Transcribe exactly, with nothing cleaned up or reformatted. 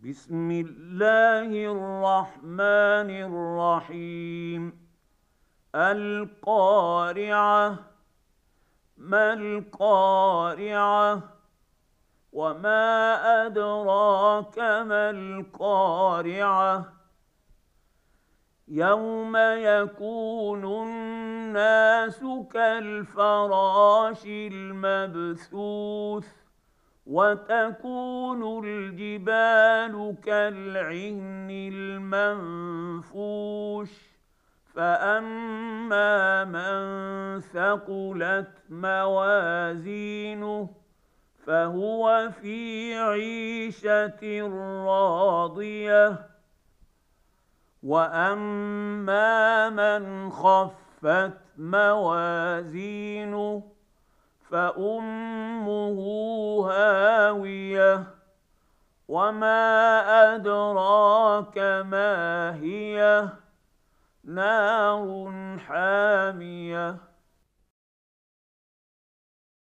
بسم الله الرحمن الرحيم. القارعة. ما القارعة؟ وما أدراك ما القارعة؟ يوم يكون الناس كالفراش المبثوث وتكون الجبال كالعهن المنفوش فأما من ثقلت موازينه فهو في عيشة راضية وأما من خفت موازينه فأمه هاوية وما أدراك ما هي نار حامية